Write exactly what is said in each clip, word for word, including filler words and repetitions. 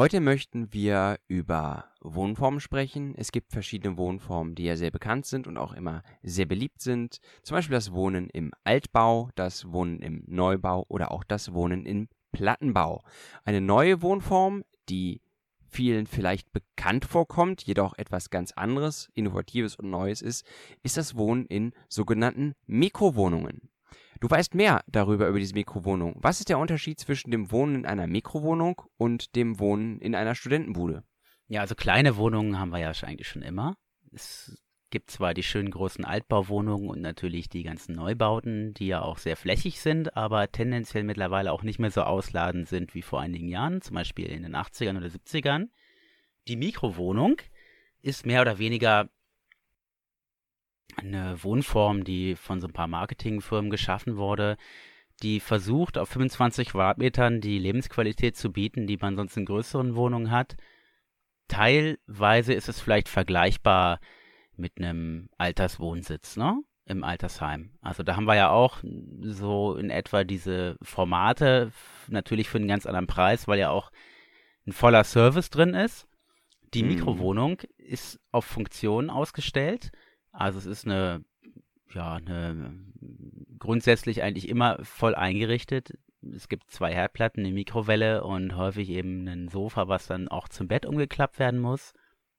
Heute möchten wir über Wohnformen sprechen. Es gibt verschiedene Wohnformen, die ja sehr bekannt sind und auch immer sehr beliebt sind. Zum Beispiel das Wohnen im Altbau, das Wohnen im Neubau oder auch das Wohnen im Plattenbau. Eine neue Wohnform, die vielen vielleicht bekannt vorkommt, jedoch etwas ganz anderes, Innovatives und Neues ist, ist das Wohnen in sogenannten Mikrowohnungen. Du weißt mehr darüber, über diese Mikrowohnung. Was ist der Unterschied zwischen dem Wohnen in einer Mikrowohnung und dem Wohnen in einer Studentenbude? Ja, also kleine Wohnungen haben wir ja eigentlich schon immer. Es gibt zwar die schönen großen Altbauwohnungen und natürlich die ganzen Neubauten, die ja auch sehr flächig sind, aber tendenziell mittlerweile auch nicht mehr so ausladend sind wie vor einigen Jahren, zum Beispiel in den achtzigern oder siebzigern. Die Mikrowohnung ist mehr oder weniger eine Wohnform, die von so ein paar Marketingfirmen geschaffen wurde, die versucht, auf fünfundzwanzig Quadratmetern die Lebensqualität zu bieten, die man sonst in größeren Wohnungen hat. Teilweise ist es vielleicht vergleichbar mit einem Alterswohnsitz, ne? Im Altersheim. Also da haben wir ja auch so in etwa diese Formate, natürlich für einen ganz anderen Preis, weil ja auch ein voller Service drin ist. Die Mhm. Mikrowohnung ist auf Funktion ausgestellt. Also es ist eine, ja, eine grundsätzlich eigentlich immer voll eingerichtet. Es gibt zwei Herdplatten, eine Mikrowelle und häufig eben ein Sofa, was dann auch zum Bett umgeklappt werden muss.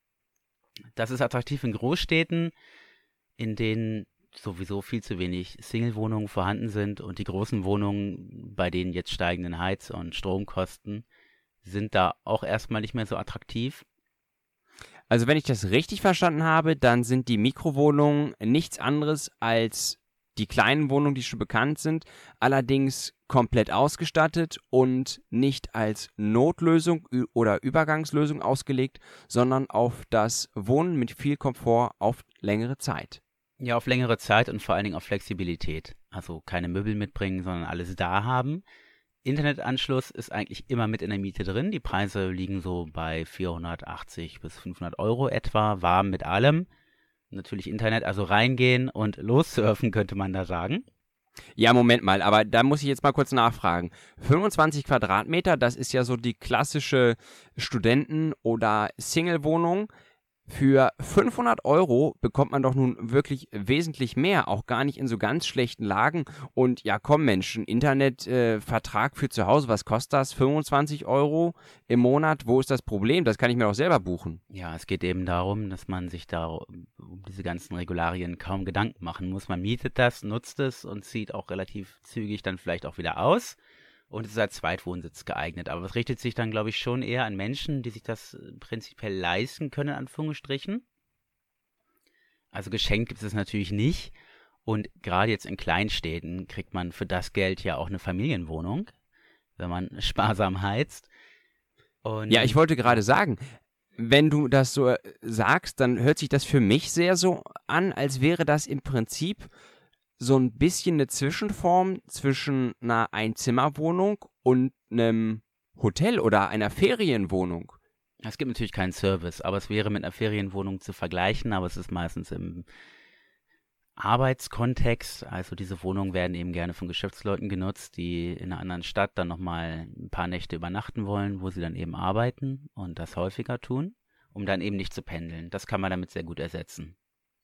Das ist attraktiv in Großstädten, in denen sowieso viel zu wenig Single-Wohnungen vorhanden sind und die großen Wohnungen, bei denen jetzt steigenden Heiz- und Stromkosten, sind da auch erstmal nicht mehr so attraktiv. Also wenn ich das richtig verstanden habe, dann sind die Mikrowohnungen nichts anderes als die kleinen Wohnungen, die schon bekannt sind, allerdings komplett ausgestattet und nicht als Notlösung oder Übergangslösung ausgelegt, sondern auf das Wohnen mit viel Komfort auf längere Zeit. Ja, auf längere Zeit und vor allen Dingen auf Flexibilität. Also keine Möbel mitbringen, sondern alles da haben. Internetanschluss ist eigentlich immer mit in der Miete drin. Die Preise liegen so bei vierhundertachtzig bis fünfhundert Euro etwa, warm mit allem. Natürlich Internet, also reingehen und lossurfen, könnte man da sagen. Ja, Moment mal, aber da muss ich jetzt mal kurz nachfragen. fünfundzwanzig Quadratmeter, das ist ja so die klassische Studenten- oder Single-Wohnung. Für fünfhundert Euro bekommt man doch nun wirklich wesentlich mehr, auch gar nicht in so ganz schlechten Lagen. Und ja, komm Menschen, Internetvertrag äh, für zu Hause, was kostet das? fünfundzwanzig Euro im Monat? Wo ist das Problem? Das kann ich mir doch selber buchen. Ja, es geht eben darum, dass man sich da um diese ganzen Regularien kaum Gedanken machen muss. Man mietet das, nutzt es und zieht auch relativ zügig dann vielleicht auch wieder aus. Und es ist als Zweitwohnsitz geeignet. Aber es richtet sich dann, glaube ich, schon eher an Menschen, die sich das prinzipiell leisten können, in Anführungsstrichen. Also geschenkt gibt es natürlich nicht. Und gerade jetzt in Kleinstädten kriegt man für das Geld ja auch eine Familienwohnung, wenn man sparsam heizt. Und Ja, ich wollte gerade sagen, wenn du das so äh, sagst, dann hört sich das für mich sehr so an, als wäre das im Prinzip so ein bisschen eine Zwischenform zwischen einer Einzimmerwohnung und einem Hotel oder einer Ferienwohnung. Es gibt natürlich keinen Service, aber es wäre mit einer Ferienwohnung zu vergleichen, aber es ist meistens im Arbeitskontext. Also diese Wohnungen werden eben gerne von Geschäftsleuten genutzt, die in einer anderen Stadt dann nochmal ein paar Nächte übernachten wollen, wo sie dann eben arbeiten und das häufiger tun, um dann eben nicht zu pendeln. Das kann man damit sehr gut ersetzen.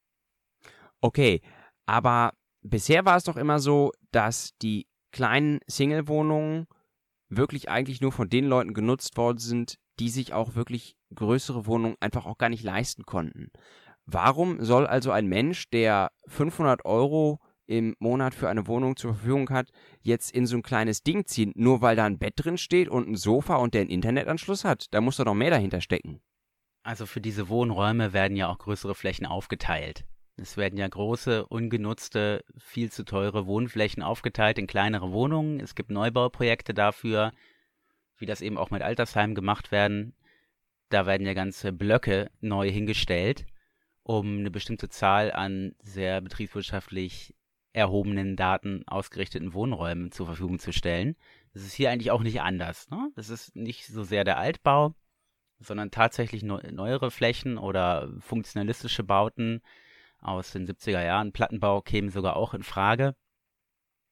Okay, aber bisher war es doch immer so, dass die kleinen Single-Wohnungen wirklich eigentlich nur von den Leuten genutzt worden sind, die sich auch wirklich größere Wohnungen einfach auch gar nicht leisten konnten. Warum soll also ein Mensch, der fünfhundert Euro im Monat für eine Wohnung zur Verfügung hat, jetzt in so ein kleines Ding ziehen, nur weil da ein Bett drin steht und ein Sofa und der einen Internetanschluss hat? Da muss doch noch mehr dahinter stecken. Also für diese Wohnräume werden ja auch größere Flächen aufgeteilt. Es werden ja große, ungenutzte, viel zu teure Wohnflächen aufgeteilt in kleinere Wohnungen. Es gibt Neubauprojekte dafür, wie das eben auch mit Altersheimen gemacht werden. Da werden ja ganze Blöcke neu hingestellt, um eine bestimmte Zahl an sehr betriebswirtschaftlich erhobenen Daten ausgerichteten Wohnräumen zur Verfügung zu stellen. Das ist hier eigentlich auch nicht anders, ne? Das ist nicht so sehr der Altbau, sondern tatsächlich neuere Flächen oder funktionalistische Bauten aus den siebziger Jahren. Plattenbau käme sogar auch in Frage.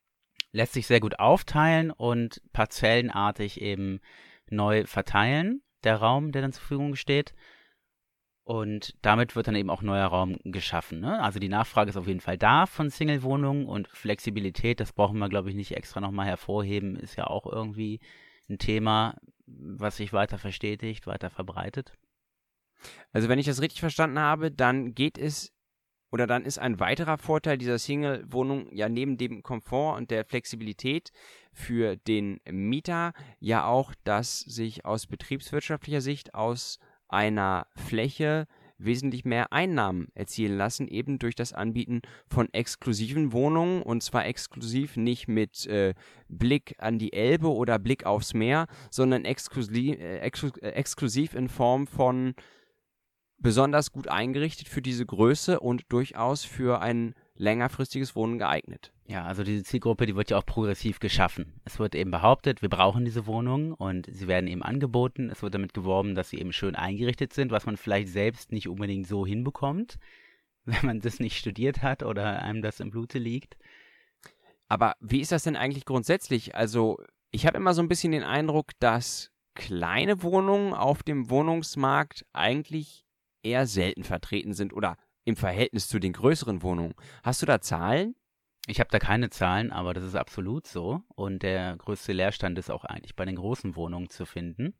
Lässt sich sehr gut aufteilen und parzellenartig eben neu verteilen. der Raum, der dann zur Verfügung steht. Und damit wird dann eben auch neuer Raum geschaffen. Ne? Also die Nachfrage ist auf jeden Fall da von Single-Wohnungen und Flexibilität, das brauchen wir, glaube ich, nicht extra nochmal hervorheben, ist ja auch irgendwie ein Thema, was sich weiter verstetigt, weiter verbreitet. Also wenn ich das richtig verstanden habe, dann geht es oder dann ist ein weiterer Vorteil dieser Single-Wohnung ja neben dem Komfort und der Flexibilität für den Mieter ja auch, dass sich aus betriebswirtschaftlicher Sicht aus einer Fläche wesentlich mehr Einnahmen erzielen lassen, eben durch das Anbieten von exklusiven Wohnungen, und zwar exklusiv nicht mit äh, Blick an die Elbe oder Blick aufs Meer, sondern exklusiv, äh, exklu äh, exklusiv in Form von besonders gut eingerichtet für diese Größe und durchaus für ein längerfristiges Wohnen geeignet. Ja, also diese Zielgruppe, die wird ja auch progressiv geschaffen. Es wird eben behauptet, wir brauchen diese Wohnungen und sie werden eben angeboten. Es wird damit geworben, dass sie eben schön eingerichtet sind, was man vielleicht selbst nicht unbedingt so hinbekommt, wenn man das nicht studiert hat oder einem das im Blute liegt. Aber wie ist das denn eigentlich grundsätzlich? Also ich habe immer so ein bisschen den Eindruck, dass kleine Wohnungen auf dem Wohnungsmarkt eigentlich eher selten vertreten sind oder im Verhältnis zu den größeren Wohnungen. Hast du da Zahlen? Ich habe da keine Zahlen, aber das ist absolut so. Und der größte Leerstand ist auch eigentlich bei den großen Wohnungen zu finden.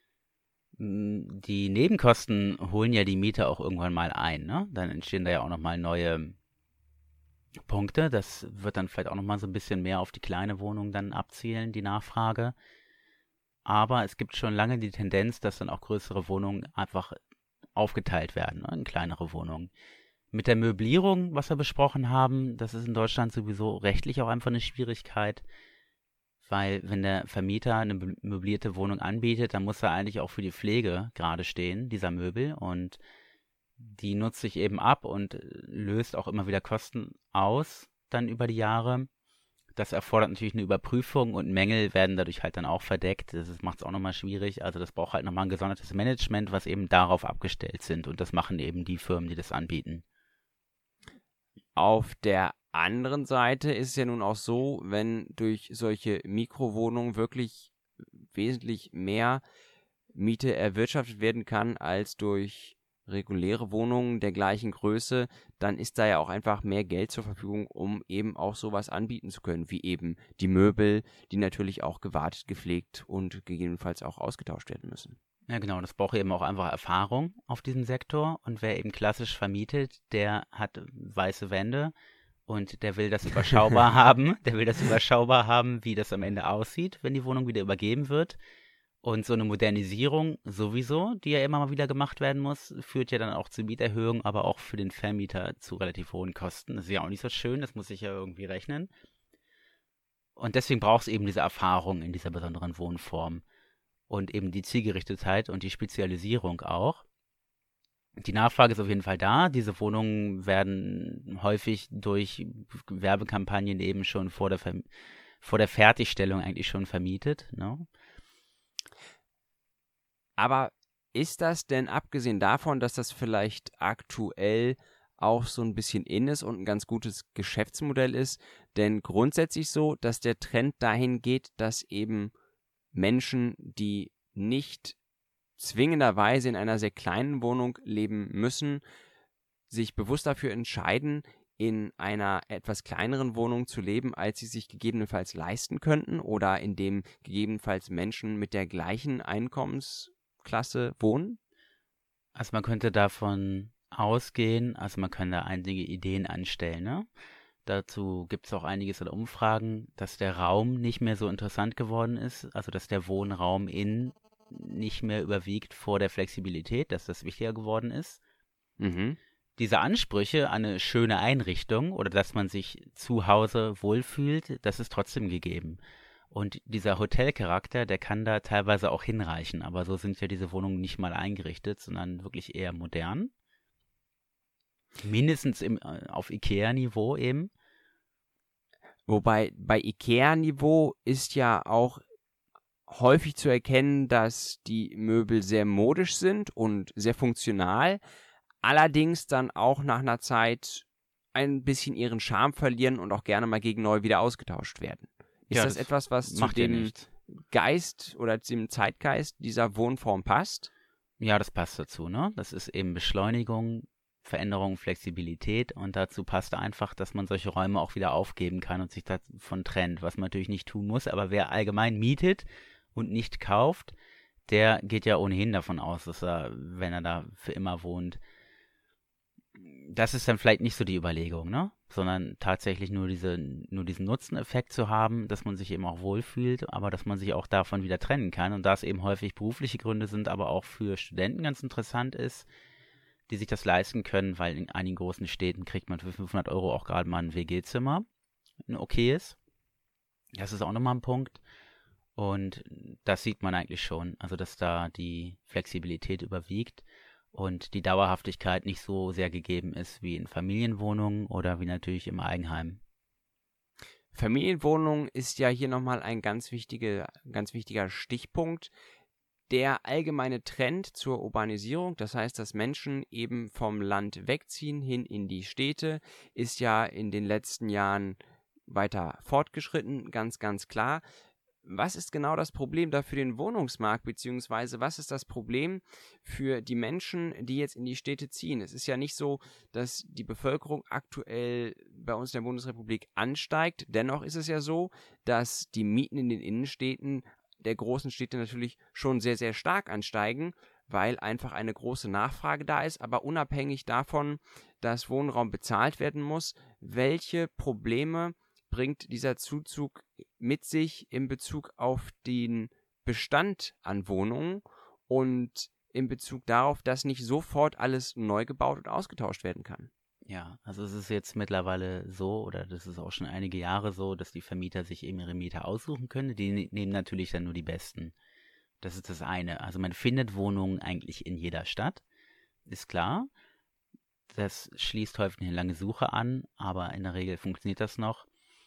Die Nebenkosten holen ja die Mieter auch irgendwann mal ein. Ne? Dann entstehen da ja auch nochmal neue Punkte. Das wird dann vielleicht auch nochmal so ein bisschen mehr auf die kleine Wohnung dann abzielen, die Nachfrage. Aber es gibt schon lange die Tendenz, dass dann auch größere Wohnungen einfach aufgeteilt werden, ne, in kleinere Wohnungen. Mit der Möblierung, was wir besprochen haben, das ist in Deutschland sowieso rechtlich auch einfach eine Schwierigkeit, weil wenn der Vermieter eine möblierte Wohnung anbietet, dann muss er eigentlich auch für die Pflege gerade stehen, dieser Möbel, und die nutzt sich eben ab und löst auch immer wieder Kosten aus, dann über die Jahre. Das erfordert natürlich eine Überprüfung und Mängel werden dadurch halt dann auch verdeckt. Das macht es auch nochmal schwierig. Also das braucht halt nochmal ein gesondertes Management, was eben darauf abgestellt sind. Und das machen eben die Firmen, die das anbieten. Auf der anderen Seite ist es ja nun auch so, wenn durch solche Mikrowohnungen wirklich wesentlich mehr Miete erwirtschaftet werden kann als durch reguläre Wohnungen der gleichen Größe, dann ist da ja auch einfach mehr Geld zur Verfügung, um eben auch sowas anbieten zu können, wie eben die Möbel, die natürlich auch gewartet, gepflegt und gegebenenfalls auch ausgetauscht werden müssen. Ja, genau, das braucht eben auch einfach Erfahrung auf diesem Sektor, und wer eben klassisch vermietet, der hat weiße Wände und der will das überschaubar haben, der will das überschaubar haben, wie das am Ende aussieht, wenn die Wohnung wieder übergeben wird. Und so eine Modernisierung sowieso, die ja immer mal wieder gemacht werden muss, führt ja dann auch zu Mieterhöhungen, aber auch für den Vermieter zu relativ hohen Kosten. Das ist ja auch nicht so schön, das muss sich ja irgendwie rechnen. Und deswegen braucht es eben diese Erfahrung in dieser besonderen Wohnform und eben die Zielgerichtetheit und die Spezialisierung auch. Die Nachfrage ist auf jeden Fall da. Diese Wohnungen werden häufig durch Werbekampagnen eben schon vor der, Ver- vor der Fertigstellung eigentlich schon vermietet, ne? Aber ist das denn, abgesehen davon, dass das vielleicht aktuell auch so ein bisschen in ist und ein ganz gutes Geschäftsmodell ist, denn grundsätzlich so, dass der Trend dahin geht, dass eben Menschen, die nicht zwingenderweise in einer sehr kleinen Wohnung leben müssen, sich bewusst dafür entscheiden, in einer etwas kleineren Wohnung zu leben, als sie sich gegebenenfalls leisten könnten oder in dem gegebenenfalls Menschen mit der gleichen Einkommensklasse wohnen? Also man könnte davon ausgehen, also man kann da einige Ideen anstellen, ne? Dazu gibt es auch einiges an Umfragen, dass der Raum nicht mehr so interessant geworden ist, also dass der Wohnraum innen nicht mehr überwiegt vor der Flexibilität, dass das wichtiger geworden ist. Mhm. Diese Ansprüche an eine schöne Einrichtung oder dass man sich zu Hause wohlfühlt, das ist trotzdem gegeben. Und dieser Hotelcharakter, der kann da teilweise auch hinreichen, aber so sind ja diese Wohnungen nicht mal eingerichtet, sondern wirklich eher modern. Mindestens im, auf IKEA-Niveau eben. Wobei bei IKEA-Niveau ist ja auch häufig zu erkennen, dass die Möbel sehr modisch sind und sehr funktional, allerdings dann auch nach einer Zeit ein bisschen ihren Charme verlieren und auch gerne mal gegen neu wieder ausgetauscht werden. Ist Ja, das, das etwas, was zu macht ja dem nichts. Geist oder zum Zeitgeist dieser Wohnform passt? Ja, das passt dazu, ne? Das ist eben Beschleunigung, Veränderung, Flexibilität und dazu passt einfach, dass man solche Räume auch wieder aufgeben kann und sich davon trennt, was man natürlich nicht tun muss. Aber wer allgemein mietet und nicht kauft, der geht ja ohnehin davon aus, dass er, wenn er da für immer wohnt, das ist dann vielleicht nicht so die Überlegung, ne? Sondern tatsächlich nur diese, nur diesen Nutzeneffekt zu haben, dass man sich eben auch wohlfühlt, aber dass man sich auch davon wieder trennen kann. Und da es eben häufig berufliche Gründe sind, aber auch für Studenten ganz interessant ist, die sich das leisten können, weil in einigen großen Städten kriegt man für fünfhundert Euro auch gerade mal ein W G-Zimmer, ein okayes. Das ist auch nochmal ein Punkt. Und das sieht man eigentlich schon, also dass da die Flexibilität überwiegt und die Dauerhaftigkeit nicht so sehr gegeben ist wie in Familienwohnungen oder wie natürlich im Eigenheim. Familienwohnung ist ja hier nochmal ein ganz, wichtige, ganz wichtiger Stichpunkt. Der allgemeine Trend zur Urbanisierung, das heißt, dass Menschen eben vom Land wegziehen hin in die Städte, ist ja in den letzten Jahren weiter fortgeschritten, ganz, ganz klar. Was ist genau das Problem da für den Wohnungsmarkt, beziehungsweise was ist das Problem für die Menschen, die jetzt in die Städte ziehen? Es ist ja nicht so, dass die Bevölkerung aktuell bei uns in der Bundesrepublik ansteigt. Dennoch ist es ja so, dass die Mieten in den Innenstädten der großen Städte natürlich schon sehr, sehr stark ansteigen, weil einfach eine große Nachfrage da ist, aber unabhängig davon, dass Wohnraum bezahlt werden muss, welche Probleme bringt dieser Zuzug mit sich in Bezug auf den Bestand an Wohnungen und in Bezug darauf, dass nicht sofort alles neu gebaut und ausgetauscht werden kann? Ja, also es ist jetzt mittlerweile so, oder das ist auch schon einige Jahre so, dass die Vermieter sich eben ihre Mieter aussuchen können. Die ne- nehmen natürlich dann nur die besten. Das ist das eine. Also man findet Wohnungen eigentlich in jeder Stadt, ist klar. Das schließt häufig eine lange Suche an, aber in der Regel funktioniert das noch.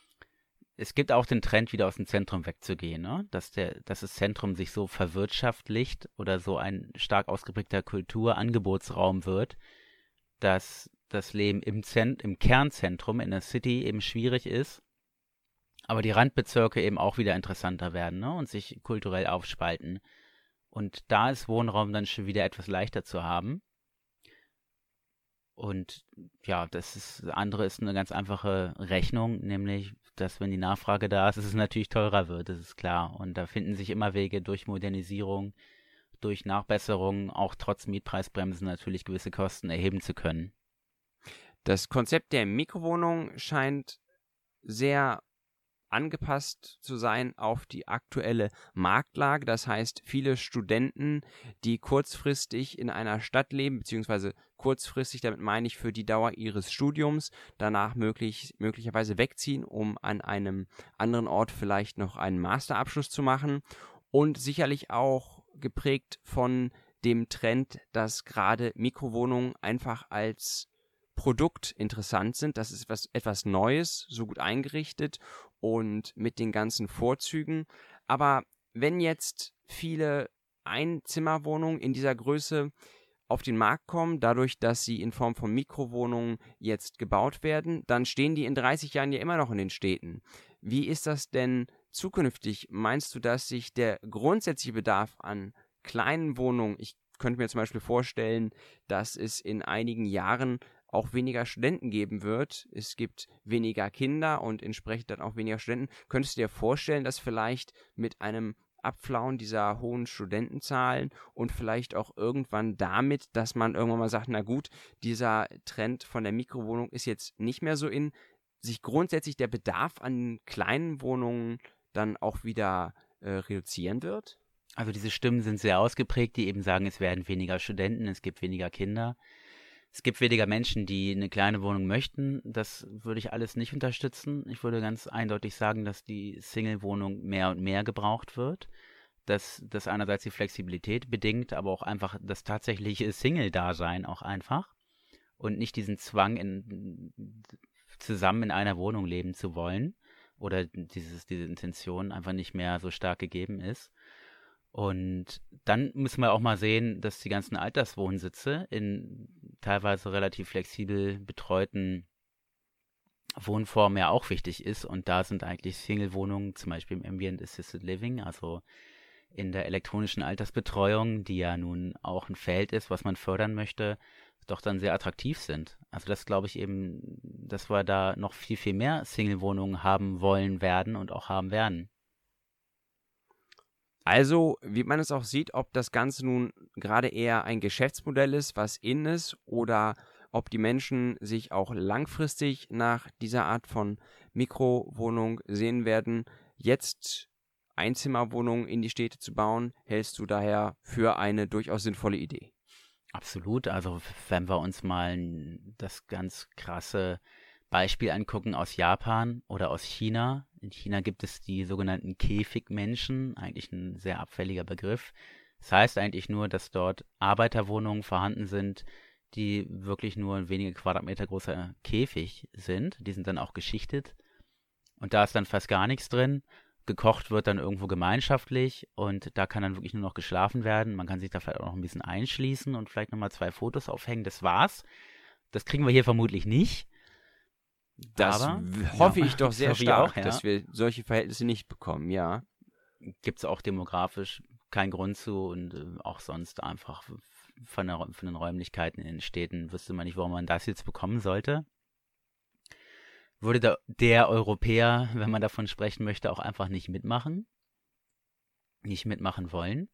Es gibt auch den Trend, wieder aus dem Zentrum wegzugehen, ne? Dass der, dass das Zentrum sich so verwirtschaftlicht oder so ein stark ausgeprägter Kulturangebotsraum wird, dass das Leben im, Zent im Kernzentrum, in der City eben schwierig ist, aber die Randbezirke eben auch wieder interessanter werden, ne? Und sich kulturell aufspalten. Und da ist Wohnraum dann schon wieder etwas leichter zu haben. Und ja, das ist, das andere ist eine ganz einfache Rechnung, nämlich, dass wenn die Nachfrage da ist, dass es natürlich teurer wird, das ist klar. Und da finden sich immer Wege durch Modernisierung, durch Nachbesserungen, auch trotz Mietpreisbremsen natürlich gewisse Kosten erheben zu können. Das Konzept der Mikrowohnung scheint sehr angepasst zu sein auf die aktuelle Marktlage. Das heißt, viele Studenten, die kurzfristig in einer Stadt leben, beziehungsweise kurzfristig, damit meine ich für die Dauer ihres Studiums, danach möglich, möglicherweise wegziehen, um an einem anderen Ort vielleicht noch einen Masterabschluss zu machen und sicherlich auch geprägt von dem Trend, dass gerade Mikrowohnungen einfach als Produkt interessant sind. Das ist was, etwas Neues, so gut eingerichtet und mit den ganzen Vorzügen. Aber wenn jetzt viele Einzimmerwohnungen in dieser Größe auf den Markt kommen, dadurch, dass sie in Form von Mikrowohnungen jetzt gebaut werden, dann stehen die in dreißig Jahren ja immer noch in den Städten. Wie ist das denn zukünftig? Meinst du, dass sich der grundsätzliche Bedarf an kleinen Wohnungen, ich könnte mir zum Beispiel vorstellen, dass es in einigen Jahren auch weniger Studenten geben wird. Es gibt weniger Kinder und entsprechend dann auch weniger Studenten. Könntest du dir vorstellen, dass vielleicht mit einem Abflauen dieser hohen Studentenzahlen und vielleicht auch irgendwann damit, dass man irgendwann mal sagt, na gut, dieser Trend von der Mikrowohnung ist jetzt nicht mehr so in, sich grundsätzlich der Bedarf an kleinen Wohnungen dann auch wieder äh, reduzieren wird? Also diese Stimmen sind sehr ausgeprägt, die eben sagen, es werden weniger Studenten, es gibt weniger Kinder. Es gibt weniger Menschen, die eine kleine Wohnung möchten. Das würde ich alles nicht unterstützen. Ich würde ganz eindeutig sagen, dass die Single-Wohnung mehr und mehr gebraucht wird. Dass das einerseits die Flexibilität bedingt, aber auch einfach das tatsächliche Single-Dasein auch einfach. Und nicht diesen Zwang, in, zusammen in einer Wohnung leben zu wollen. Oder dieses, diese Intention einfach nicht mehr so stark gegeben ist. Und dann müssen wir auch mal sehen, dass die ganzen Alterswohnsitze in teilweise relativ flexibel betreuten Wohnform ja auch wichtig ist. Und da sind eigentlich Single-Wohnungen, zum Beispiel im Ambient Assisted Living, also in der elektronischen Altersbetreuung, die ja nun auch ein Feld ist, was man fördern möchte, doch dann sehr attraktiv sind. Also das glaube ich eben, dass wir da noch viel, viel mehr Single-Wohnungen haben wollen werden und auch haben werden. Also, wie man es auch sieht, ob das Ganze nun gerade eher ein Geschäftsmodell ist, was in ist, oder ob die Menschen sich auch langfristig nach dieser Art von Mikrowohnung sehen werden, jetzt Einzimmerwohnungen in die Städte zu bauen, hältst du daher für eine durchaus sinnvolle Idee. Absolut. Also wenn wir uns mal das ganz krasse Beispiel angucken aus Japan oder aus China. In China gibt es die sogenannten Käfigmenschen, eigentlich ein sehr abfälliger Begriff. Das heißt eigentlich nur, dass dort Arbeiterwohnungen vorhanden sind, die wirklich nur wenige Quadratmeter großer Käfig sind. Die sind dann auch geschichtet und da ist dann fast gar nichts drin. Gekocht wird dann irgendwo gemeinschaftlich und da kann dann wirklich nur noch geschlafen werden. Man kann sich da vielleicht auch noch ein bisschen einschließen und vielleicht nochmal zwei Fotos aufhängen. Das war's. Das kriegen wir hier vermutlich nicht. Das Aber, hoffe ja, ich doch sehr hoffe ich stark, auch, ja. dass wir solche Verhältnisse nicht bekommen, ja. Gibt es auch demografisch keinen Grund zu und äh, auch sonst einfach von, der, von den Räumlichkeiten in den Städten wüsste man nicht, warum man das jetzt bekommen sollte. Würde der, der Europäer, wenn man davon sprechen möchte, auch einfach nicht mitmachen, nicht mitmachen wollen.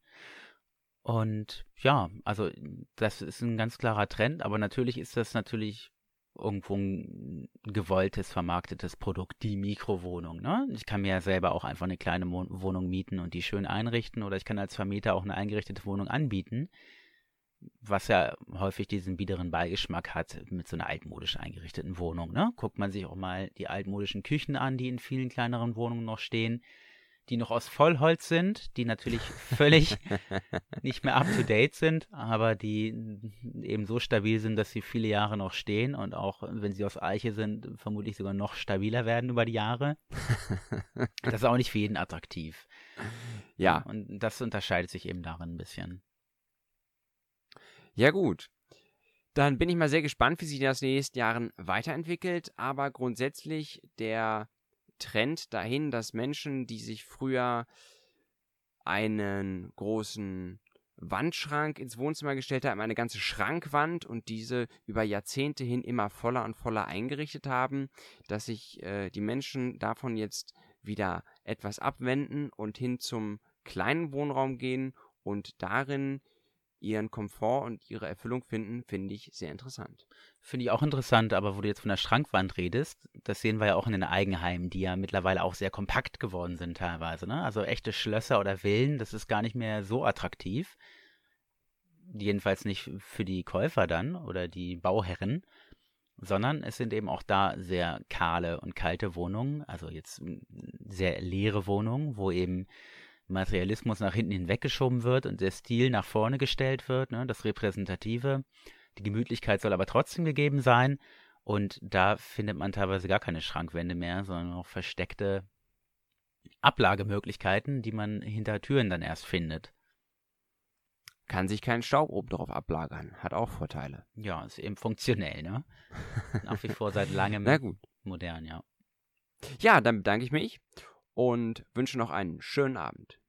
Und ja, also das ist ein ganz klarer Trend, aber natürlich ist das natürlich irgendwo ein gewolltes, vermarktetes Produkt, die Mikrowohnung. Ne? Ich kann mir ja selber auch einfach eine kleine Mo- Wohnung mieten und die schön einrichten oder ich kann als Vermieter auch eine eingerichtete Wohnung anbieten, was ja häufig diesen biederen Beigeschmack hat mit so einer altmodisch eingerichteten Wohnung. Ne? Guckt man sich auch mal die altmodischen Küchen an, die in vielen kleineren Wohnungen noch stehen, die noch aus Vollholz sind, die natürlich völlig nicht mehr up-to-date sind, aber die eben so stabil sind, dass sie viele Jahre noch stehen und auch, wenn sie aus Eiche sind, vermutlich sogar noch stabiler werden über die Jahre. Das ist auch nicht für jeden attraktiv. Ja. Und das unterscheidet sich eben darin ein bisschen. Ja gut, dann bin ich mal sehr gespannt, wie sich das in den nächsten Jahren weiterentwickelt, aber grundsätzlich der Trend dahin, dass Menschen, die sich früher einen großen Wandschrank ins Wohnzimmer gestellt haben, eine ganze Schrankwand und diese über Jahrzehnte hin immer voller und voller eingerichtet haben, dass sich äh, die Menschen davon jetzt wieder etwas abwenden und hin zum kleinen Wohnraum gehen und darin ihren Komfort und ihre Erfüllung finden, finde ich sehr interessant. Finde ich auch interessant, aber wo du jetzt von der Schrankwand redest, das sehen wir ja auch in den Eigenheimen, die ja mittlerweile auch sehr kompakt geworden sind teilweise. Ne? Also echte Schlösser oder Villen, das ist gar nicht mehr so attraktiv. Jedenfalls nicht für die Käufer dann oder die Bauherren, sondern es sind eben auch da sehr kahle und kalte Wohnungen, also jetzt sehr leere Wohnungen, wo eben Materialismus nach hinten hinweggeschoben wird und der Stil nach vorne gestellt wird, ne, das Repräsentative. Die Gemütlichkeit soll aber trotzdem gegeben sein und da findet man teilweise gar keine Schrankwände mehr, sondern auch versteckte Ablagemöglichkeiten, die man hinter Türen dann erst findet. Kann sich kein Staub oben drauf ablagern, hat auch Vorteile. Ja, ist eben funktionell, ne? Nach wie vor seit langem Na gut. modern, ja. Ja, dann bedanke ich mich und wünsche noch einen schönen Abend.